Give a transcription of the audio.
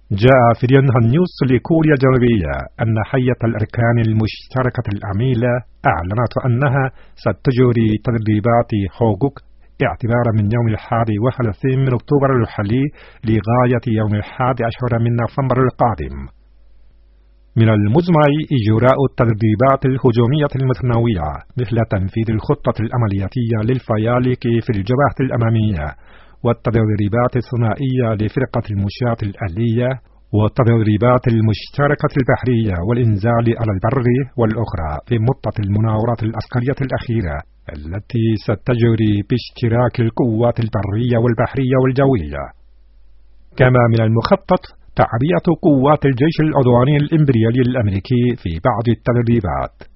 جاء في اليونغهان نيوز لكوريا الجنوبية أن هيئة الأركان المشتركة العميلة أعلنت أنها ستجري تدريبات هوغوك اعتبارا من يوم 31 من أكتوبر الحالي لغاية يوم 11 من نوفمبر القادم. من المزمع إجراء التدريبات الهجومية المتنوعة مثل تنفيذ الخطة العملياتية للفيالق في الجبهة الأمامية، والتدريبات الثنائية لفرقة المشاة الآلية، والتدريبات المشتركة البحرية والإنزال على البر، والأخرى في مدة المناورات العسكرية الأخيرة التي ستجري باشتراك القوات البرية والبحرية والجوية. كما من المخطط تعبئة قوات الجيش العدواني الإمبريالي الأمريكي في بعض التدريبات.